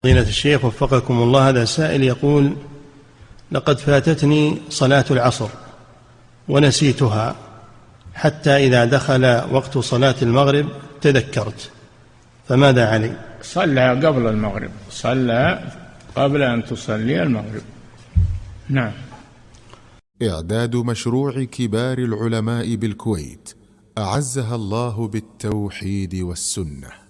فضيلة الشيخ وفقكم الله، هذا سائل يقول: لقد فاتتني صلاة العصر ونسيتها حتى إذا دخل وقت صلاة المغرب تذكرت، فماذا علي؟ صلى قبل المغرب، صلى قبل أن تصلي المغرب. نعم. إعداد مشروع كبار العلماء بالكويت أعزها الله بالتوحيد والسنة.